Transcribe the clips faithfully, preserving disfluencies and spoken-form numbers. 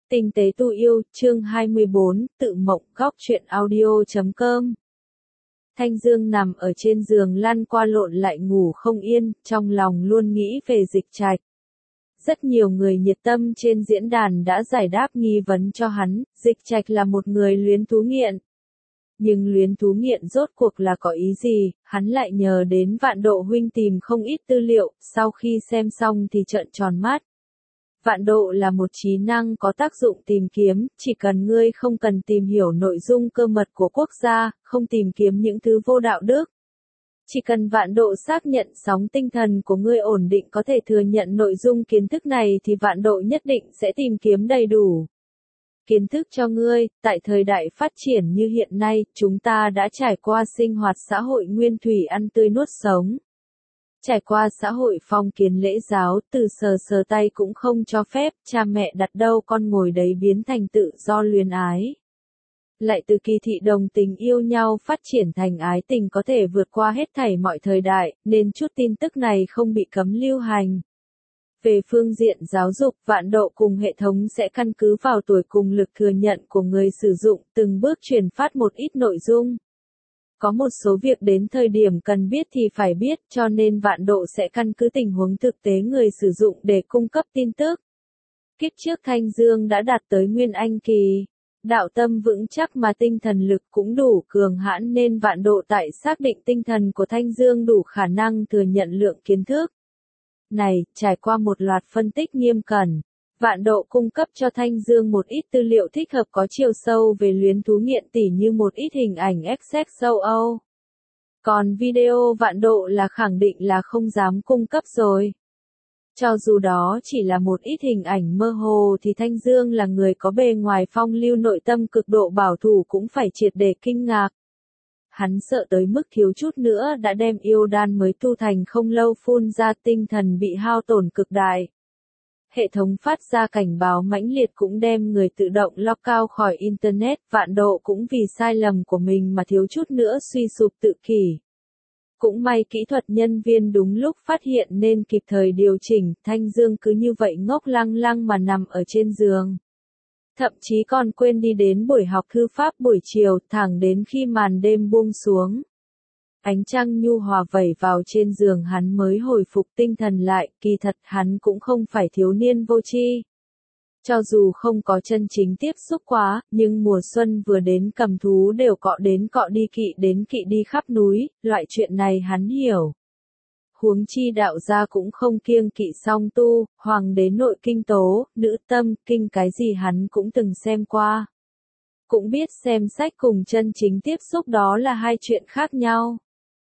Tinh tế tu yêu, chương hai mươi bốn, tự mộng, góc truyện audio chấm com. Thanh Dương nằm ở trên giường lăn qua lộn lại ngủ không yên, trong lòng luôn nghĩ về Dịch Trạch. Rất nhiều người nhiệt tâm trên diễn đàn đã giải đáp nghi vấn cho hắn, Dịch Trạch là một người luyến thú nghiện. Nhưng luyến thú nghiện rốt cuộc là có ý gì, hắn lại nhờ đến Vạn Độ huynh tìm không ít tư liệu, sau khi xem xong thì trợn tròn mắt. Vạn Độ là một trí năng có tác dụng tìm kiếm, chỉ cần ngươi không cần tìm hiểu nội dung cơ mật của quốc gia, không tìm kiếm những thứ vô đạo đức. Chỉ cần Vạn Độ xác nhận sóng tinh thần của ngươi ổn định có thể thừa nhận nội dung kiến thức này thì Vạn Độ nhất định sẽ tìm kiếm đầy đủ kiến thức cho ngươi. Tại thời đại phát triển như hiện nay, chúng ta đã trải qua sinh hoạt xã hội nguyên thủy ăn tươi nuốt sống. Trải qua xã hội phong kiến lễ giáo, từ sờ sờ tay cũng không cho phép, cha mẹ đặt đâu con ngồi đấy biến thành tự do luyến ái. Lại từ kỳ thị đồng tình yêu nhau phát triển thành ái tình có thể vượt qua hết thảy mọi thời đại, nên chút tin tức này không bị cấm lưu hành. Về phương diện giáo dục, Vạn Độ cùng hệ thống sẽ căn cứ vào tuổi cùng lực thừa nhận của người sử dụng, từng bước truyền phát một ít nội dung. Có một số việc đến thời điểm cần biết thì phải biết, cho nên Vạn Độ sẽ căn cứ tình huống thực tế người sử dụng để cung cấp tin tức. Kiếp trước Thanh Dương đã đạt tới Nguyên Anh kỳ. Đạo tâm vững chắc mà tinh thần lực cũng đủ cường hãn nên Vạn Độ tại xác định tinh thần của Thanh Dương đủ khả năng thừa nhận lượng kiến thức này, trải qua một loạt phân tích nghiêm cẩn. Vạn Độ cung cấp cho Thanh Dương một ít tư liệu thích hợp có chiều sâu về luyến thú nghiện tỉ như một ít hình ảnh Access châu Âu. Còn video Vạn Độ là khẳng định là không dám cung cấp rồi. Cho dù đó chỉ là một ít hình ảnh mơ hồ thì Thanh Dương là người có bề ngoài phong lưu nội tâm cực độ bảo thủ cũng phải triệt để kinh ngạc. Hắn sợ tới mức thiếu chút nữa đã đem yêu đan mới tu thành không lâu phun ra, tinh thần bị hao tổn cực đại. Hệ thống phát ra cảnh báo mãnh liệt cũng đem người tự động lock out khỏi Internet. Vạn Độ cũng vì sai lầm của mình mà thiếu chút nữa suy sụp tự kỷ. Cũng may kỹ thuật nhân viên đúng lúc phát hiện nên kịp thời điều chỉnh, Thanh Dương cứ như vậy ngốc lăng lăng mà nằm ở trên giường. Thậm chí còn quên đi đến buổi học thư pháp buổi chiều, thẳng đến khi màn đêm buông xuống. Ánh trăng nhu hòa vẩy vào trên giường hắn mới hồi phục tinh thần lại, kỳ thật hắn cũng không phải thiếu niên vô tri. Cho dù không có chân chính tiếp xúc quá, nhưng mùa xuân vừa đến cầm thú đều cọ đến cọ đi kỵ đến kỵ đi khắp núi, loại chuyện này hắn hiểu. Huống chi đạo gia cũng không kiêng kỵ song tu, hoàng đế nội kinh tố, nữ tâm, kinh cái gì hắn cũng từng xem qua. Cũng biết xem sách cùng chân chính tiếp xúc đó là hai chuyện khác nhau.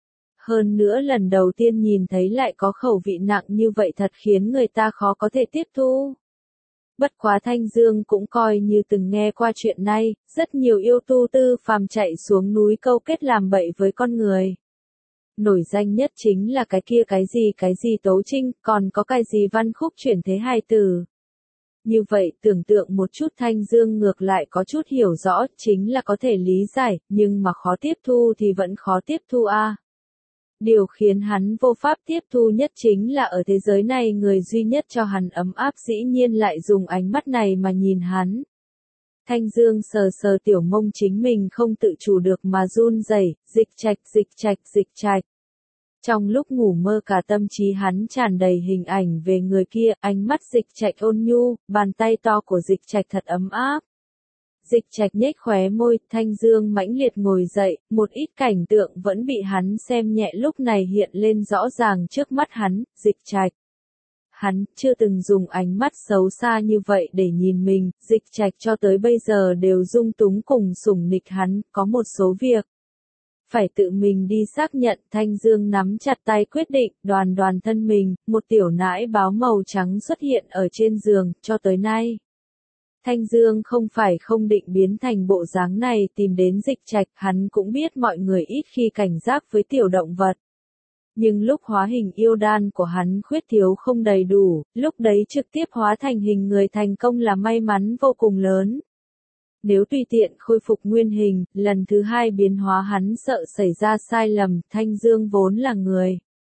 Hơn nữa lần đầu tiên nhìn thấy lại có khẩu vị nặng như vậy thật khiến người ta khó có thể tiếp thu. Bất quá Thanh Dương cũng coi như từng nghe qua chuyện này, rất nhiều yêu tu tư phàm chạy xuống núi câu kết làm bậy với con người. Nổi danh nhất chính là cái kia cái gì cái gì Tấu Trinh, còn có cái gì Văn Khúc chuyển thế hài tử. Như vậy tưởng tượng một chút Thanh Dương ngược lại có chút hiểu rõ, chính là có thể lý giải, nhưng mà khó tiếp thu thì vẫn khó tiếp thu a. À. Điều khiến hắn vô pháp tiếp thu nhất chính là ở thế giới này người duy nhất cho hắn ấm áp dĩ nhiên lại dùng ánh mắt này mà nhìn hắn. Thanh Dương sờ sờ tiểu mông chính mình không tự chủ được mà run rẩy, Dịch Trạch, Dịch Trạch, Dịch Trạch. Trong lúc ngủ mơ cả tâm trí hắn tràn đầy hình ảnh về người kia, ánh mắt Dịch Trạch ôn nhu, bàn tay to của Dịch Trạch thật ấm áp. Dịch Trạch nhếch khóe môi, Thanh Dương mãnh liệt ngồi dậy, một ít cảnh tượng vẫn bị hắn xem nhẹ lúc này hiện lên rõ ràng trước mắt hắn, Dịch Trạch. Hắn chưa từng dùng ánh mắt xấu xa như vậy để nhìn mình, Dịch Trạch cho tới bây giờ đều dung túng cùng sủng nịch hắn, có một số việc phải tự mình đi xác nhận. Thanh Dương nắm chặt tay quyết định, đoàn đoàn thân mình, một tiểu nãi báo màu trắng xuất hiện ở trên giường, cho tới nay. Thanh Dương không phải không định biến thành bộ dáng này tìm đến Dịch Trạch, hắn cũng biết mọi người ít khi cảnh giác với tiểu động vật. Nhưng lúc hóa hình yêu đan của hắn khuyết thiếu không đầy đủ, lúc đấy trực tiếp hóa thành hình người thành công là may mắn vô cùng lớn. Nếu tùy tiện khôi phục nguyên hình, lần thứ hai biến hóa hắn sợ xảy ra sai lầm. Thanh Dương vốn là người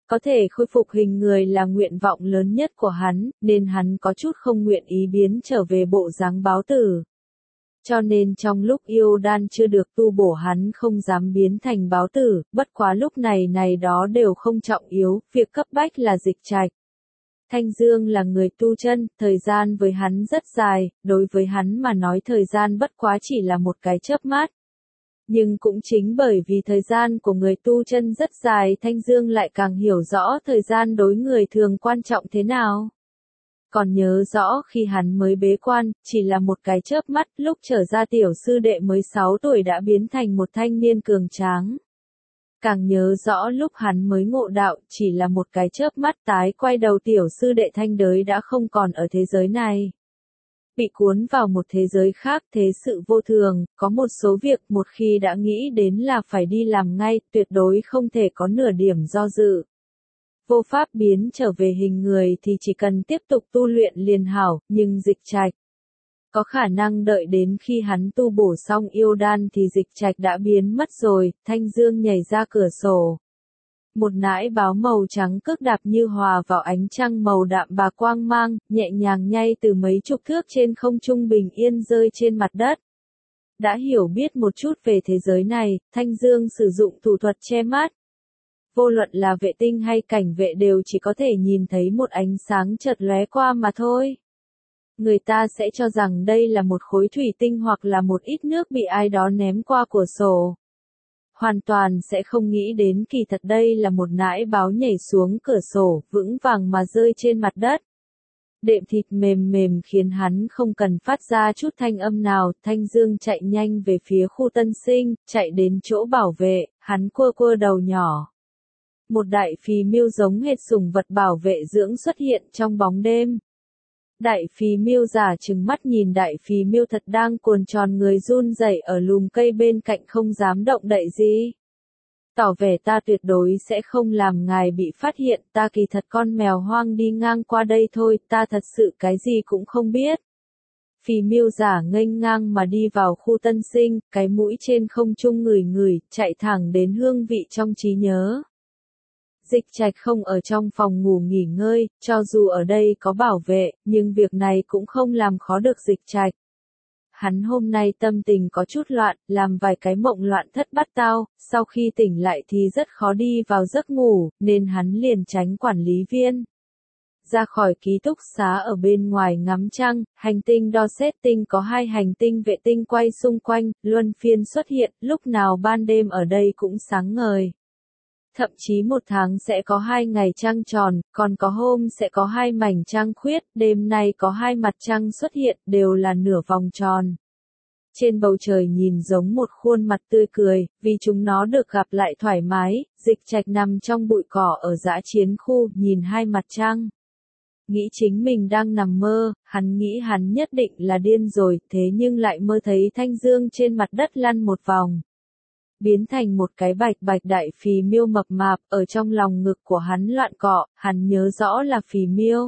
Có thể khôi phục hình người là nguyện vọng lớn nhất của hắn, nên hắn có chút không nguyện ý biến trở về bộ dáng báo tử. Cho nên trong lúc yêu đan chưa được tu bổ hắn không dám biến thành báo tử, bất quá lúc này này đó đều không trọng yếu, việc cấp bách là Dịch Trạch. Thanh Dương là người tu chân, thời gian với hắn rất dài, đối với hắn mà nói thời gian bất quá chỉ là một cái chớp mắt. Nhưng cũng chính bởi vì thời gian của người tu chân rất dài, Thanh Dương lại càng hiểu rõ thời gian đối người thường quan trọng thế nào. Còn nhớ rõ khi hắn mới bế quan, chỉ là một cái chớp mắt, lúc trở ra tiểu sư đệ mới sáu tuổi đã biến thành một thanh niên cường tráng. Càng nhớ rõ lúc hắn mới ngộ đạo, chỉ là một cái chớp mắt tái quay đầu tiểu sư đệ thanh đới đã không còn ở thế giới này. Bị cuốn vào một thế giới khác, thế sự vô thường, có một số việc một khi đã nghĩ đến là phải đi làm ngay, tuyệt đối không thể có nửa điểm do dự. Vô pháp biến trở về hình người thì chỉ cần tiếp tục tu luyện liền hảo, nhưng Dịch Trạch có khả năng đợi đến khi hắn tu bổ xong yêu đan thì Dịch Trạch đã biến mất rồi. Thanh Dương nhảy ra cửa sổ. Một nãi báo màu trắng cước đạp như hòa vào ánh trăng màu đạm bạc quang mang, nhẹ nhàng nhay từ mấy chục thước trên không trung bình yên rơi trên mặt đất. Đã hiểu biết một chút về thế giới này, Thanh Dương sử dụng thủ thuật che mắt. Vô luận là vệ tinh hay cảnh vệ đều chỉ có thể nhìn thấy một ánh sáng chợt lóe qua mà thôi. Người ta sẽ cho rằng đây là một khối thủy tinh hoặc là một ít nước bị ai đó ném qua cửa sổ. Hoàn toàn sẽ không nghĩ đến kỳ thật đây là một nãi báo nhảy xuống cửa sổ, vững vàng mà rơi trên mặt đất. Đệm thịt mềm mềm khiến hắn không cần phát ra chút thanh âm nào. Thanh Dương chạy nhanh về phía khu tân sinh, chạy đến chỗ bảo vệ, hắn quơ quơ đầu nhỏ. Một đại phì miêu giống hệt sủng vật bảo vệ dưỡng xuất hiện trong bóng đêm. Đại phì miêu giả trừng mắt nhìn đại phì miêu thật đang cuồn tròn người run rẩy ở lùm cây bên cạnh không dám động đậy gì. Tỏ vẻ ta tuyệt đối sẽ không làm ngài bị phát hiện, ta kỳ thật con mèo hoang đi ngang qua đây thôi, ta thật sự cái gì cũng không biết. Phì miêu giả nghênh ngang mà đi vào khu tân sinh, cái mũi trên không trung ngửi ngửi, chạy thẳng đến hương vị trong trí nhớ. Dịch Trạch không ở trong phòng ngủ nghỉ ngơi, cho dù ở đây có bảo vệ, nhưng việc này cũng không làm khó được Dịch Trạch. Hắn hôm nay tâm tình có chút loạn, làm vài cái mộng loạn thất bát tao, sau khi tỉnh lại thì rất khó đi vào giấc ngủ, nên hắn liền tránh quản lý viên. Ra khỏi ký túc xá ở bên ngoài ngắm trăng, hành tinh đo xét tinh có hai hành tinh vệ tinh quay xung quanh, luân phiên xuất hiện, lúc nào ban đêm ở đây cũng sáng ngời. Thậm chí một tháng sẽ có hai ngày trăng tròn, còn có hôm sẽ có hai mảnh trăng khuyết, đêm nay có hai mặt trăng xuất hiện, đều là nửa vòng tròn. Trên bầu trời nhìn giống một khuôn mặt tươi cười, vì chúng nó được gặp lại thoải mái. Dịch Trạch nằm trong bụi cỏ ở dã chiến khu, nhìn hai mặt trăng. Nghĩ chính mình đang nằm mơ, hắn nghĩ hắn nhất định là điên rồi, thế nhưng lại mơ thấy Thanh Dương trên mặt đất lăn một vòng. Biến thành một cái bạch bạch đại phì miêu mập mạp, ở trong lòng ngực của hắn loạn cọ, hắn nhớ rõ là phì miêu.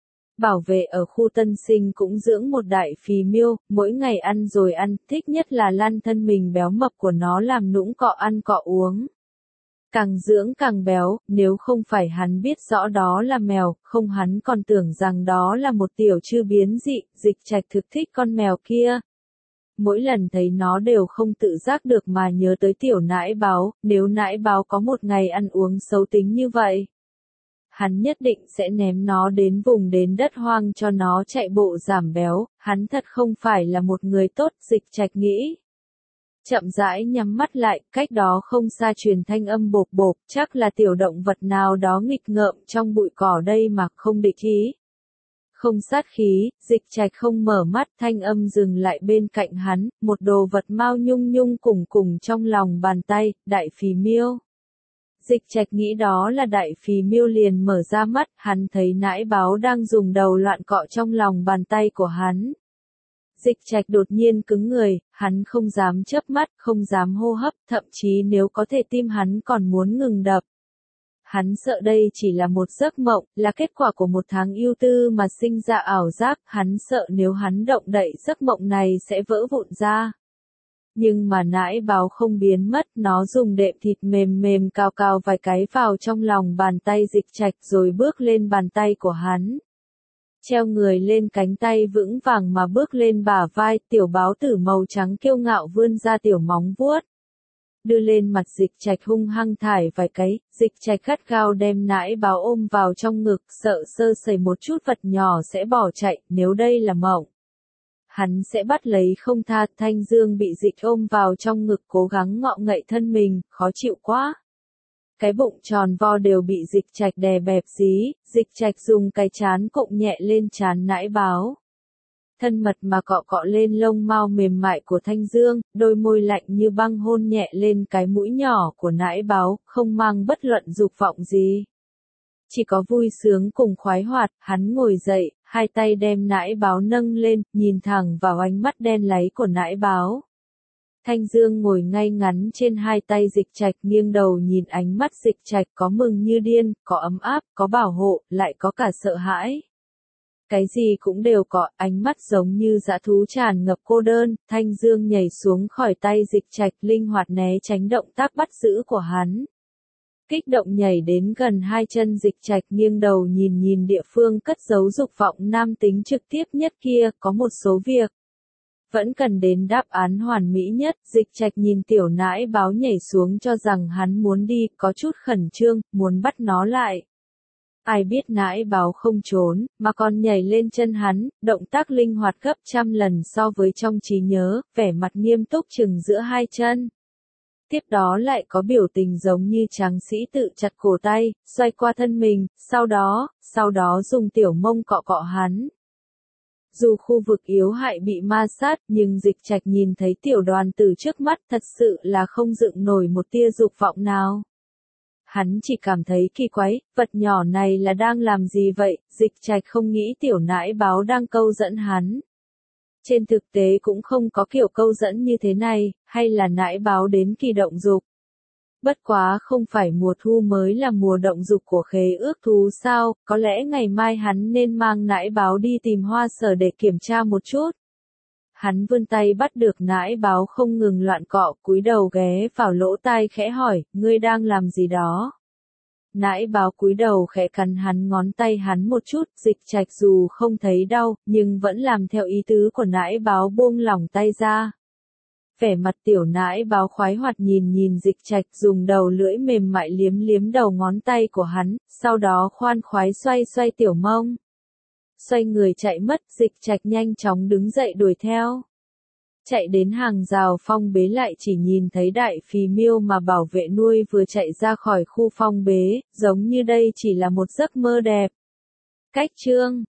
Bảo vệ ở khu tân sinh cũng dưỡng một đại phì miêu, mỗi ngày ăn rồi ăn, thích nhất là lăn thân mình béo mập của nó làm nũng cọ ăn cọ uống. Càng dưỡng càng béo, nếu không phải hắn biết rõ đó là mèo, không hắn còn tưởng rằng đó là một tiểu chư biến dị. Dịch Trạch thực thích con mèo kia. Mỗi lần thấy nó đều không tự giác được mà nhớ tới tiểu nãi báo, nếu nãi báo có một ngày ăn uống xấu tính như vậy. Hắn nhất định sẽ ném nó đến vùng đến đất hoang cho nó chạy bộ giảm béo, hắn thật không phải là một người tốt. Dịch Trạch nghĩ. Chậm rãi nhắm mắt lại, cách đó không xa truyền thanh âm bộp bộp, chắc là tiểu động vật nào đó nghịch ngợm trong bụi cỏ đây mà không địch ý. Không sát khí, Dịch Trạch không mở mắt, thanh âm dừng lại bên cạnh hắn, một đồ vật mau nhung nhung cùng cùng trong lòng bàn tay, đại phì miêu. Dịch Trạch nghĩ đó là đại phì miêu liền mở ra mắt, hắn thấy nãi báo đang dùng đầu loạn cọ trong lòng bàn tay của hắn. Dịch Trạch đột nhiên cứng người, hắn không dám chớp mắt, không dám hô hấp, thậm chí nếu có thể tim hắn còn muốn ngừng đập. Hắn sợ đây chỉ là một giấc mộng, là kết quả của một tháng ưu tư mà sinh ra ảo giác, hắn sợ nếu hắn động đậy giấc mộng này sẽ vỡ vụn ra. Nhưng mà nãi báo không biến mất, nó dùng đệm thịt mềm mềm cào cào vài cái vào trong lòng bàn tay Dịch Trạch rồi bước lên bàn tay của hắn. Treo người lên cánh tay vững vàng mà bước lên bả vai, tiểu báo tử màu trắng kiêu ngạo vươn ra tiểu móng vuốt. Đưa lên mặt Dịch Trạch hung hăng thải vài cái, Dịch Trạch gắt gao đem nãi báo ôm vào trong ngực, sợ sơ sẩy một chút vật nhỏ sẽ bỏ chạy, nếu đây là mộng. Hắn sẽ bắt lấy không tha. Thanh Dương bị Dịch ôm vào trong ngực cố gắng ngọ ngậy thân mình, khó chịu quá. Cái bụng tròn vo đều bị Dịch Trạch đè bẹp dí, Dịch Trạch dùng cái chán cụng nhẹ lên trán nãi báo. Thân mật mà cọ cọ lên lông mao mềm mại của Thanh Dương, đôi môi lạnh như băng hôn nhẹ lên cái mũi nhỏ của nãi báo, không mang bất luận dục vọng gì. Chỉ có vui sướng cùng khoái hoạt. Hắn ngồi dậy, hai tay đem nãi báo nâng lên, nhìn thẳng vào ánh mắt đen láy của nãi báo. Thanh Dương ngồi ngay ngắn trên hai tay Dịch Trạch, nghiêng đầu nhìn ánh mắt Dịch Trạch, có mừng như điên, có ấm áp, có bảo hộ, lại có cả sợ hãi. Cái gì cũng đều có, ánh mắt giống như dã thú tràn ngập cô đơn. Thanh Dương nhảy xuống khỏi tay Dịch Trạch, linh hoạt né tránh động tác bắt giữ của hắn. Kích động nhảy đến gần hai chân Dịch Trạch, nghiêng đầu nhìn nhìn địa phương cất giấu dục vọng nam tính trực tiếp nhất kia, có một số việc vẫn cần đến đáp án hoàn mỹ nhất. Dịch Trạch nhìn tiểu nãi báo nhảy xuống cho rằng hắn muốn đi, có chút khẩn trương, muốn bắt nó lại. Ai biết nãi báo không trốn, mà còn nhảy lên chân hắn, động tác linh hoạt gấp trăm lần so với trong trí nhớ, vẻ mặt nghiêm túc chừng giữa hai chân. Tiếp đó lại có biểu tình giống như tráng sĩ tự chặt cổ tay, xoay qua thân mình, sau đó, sau đó dùng tiểu mông cọ cọ hắn. Dù khu vực yếu hại bị ma sát, nhưng Dịch Trạch nhìn thấy tiểu đoàn tử trước mắt thật sự là không dựng nổi một tia dục vọng nào. Hắn chỉ cảm thấy kỳ quái, vật nhỏ này là đang làm gì vậy? Dịch Trạch không nghĩ tiểu nãi báo đang câu dẫn hắn. Trên thực tế cũng không có kiểu câu dẫn như thế này, hay là nãi báo đến kỳ động dục. Bất quá không phải mùa thu mới là mùa động dục của khế ước thú sao, có lẽ ngày mai hắn nên mang nãi báo đi tìm Hoa Sở để kiểm tra một chút. Hắn vươn tay bắt được nãi báo không ngừng loạn cọ, cúi đầu ghé vào lỗ tai khẽ hỏi, ngươi đang làm gì đó? Nãi báo cúi đầu khẽ cắn hắn ngón tay hắn một chút. Dịch Trạch dù không thấy đau, nhưng vẫn làm theo ý tứ của nãi báo, buông lỏng tay ra. Vẻ mặt tiểu nãi báo khoái hoạt nhìn nhìn Dịch Trạch, dùng đầu lưỡi mềm mại liếm liếm đầu ngón tay của hắn, sau đó khoan khoái xoay xoay tiểu mông. Xoay người chạy mất, Dịch Trạch nhanh chóng đứng dậy đuổi theo. Chạy đến hàng rào phong bế lại chỉ nhìn thấy đại phì miêu mà bảo vệ nuôi vừa chạy ra khỏi khu phong bế, giống như đây chỉ là một giấc mơ đẹp. Cách chương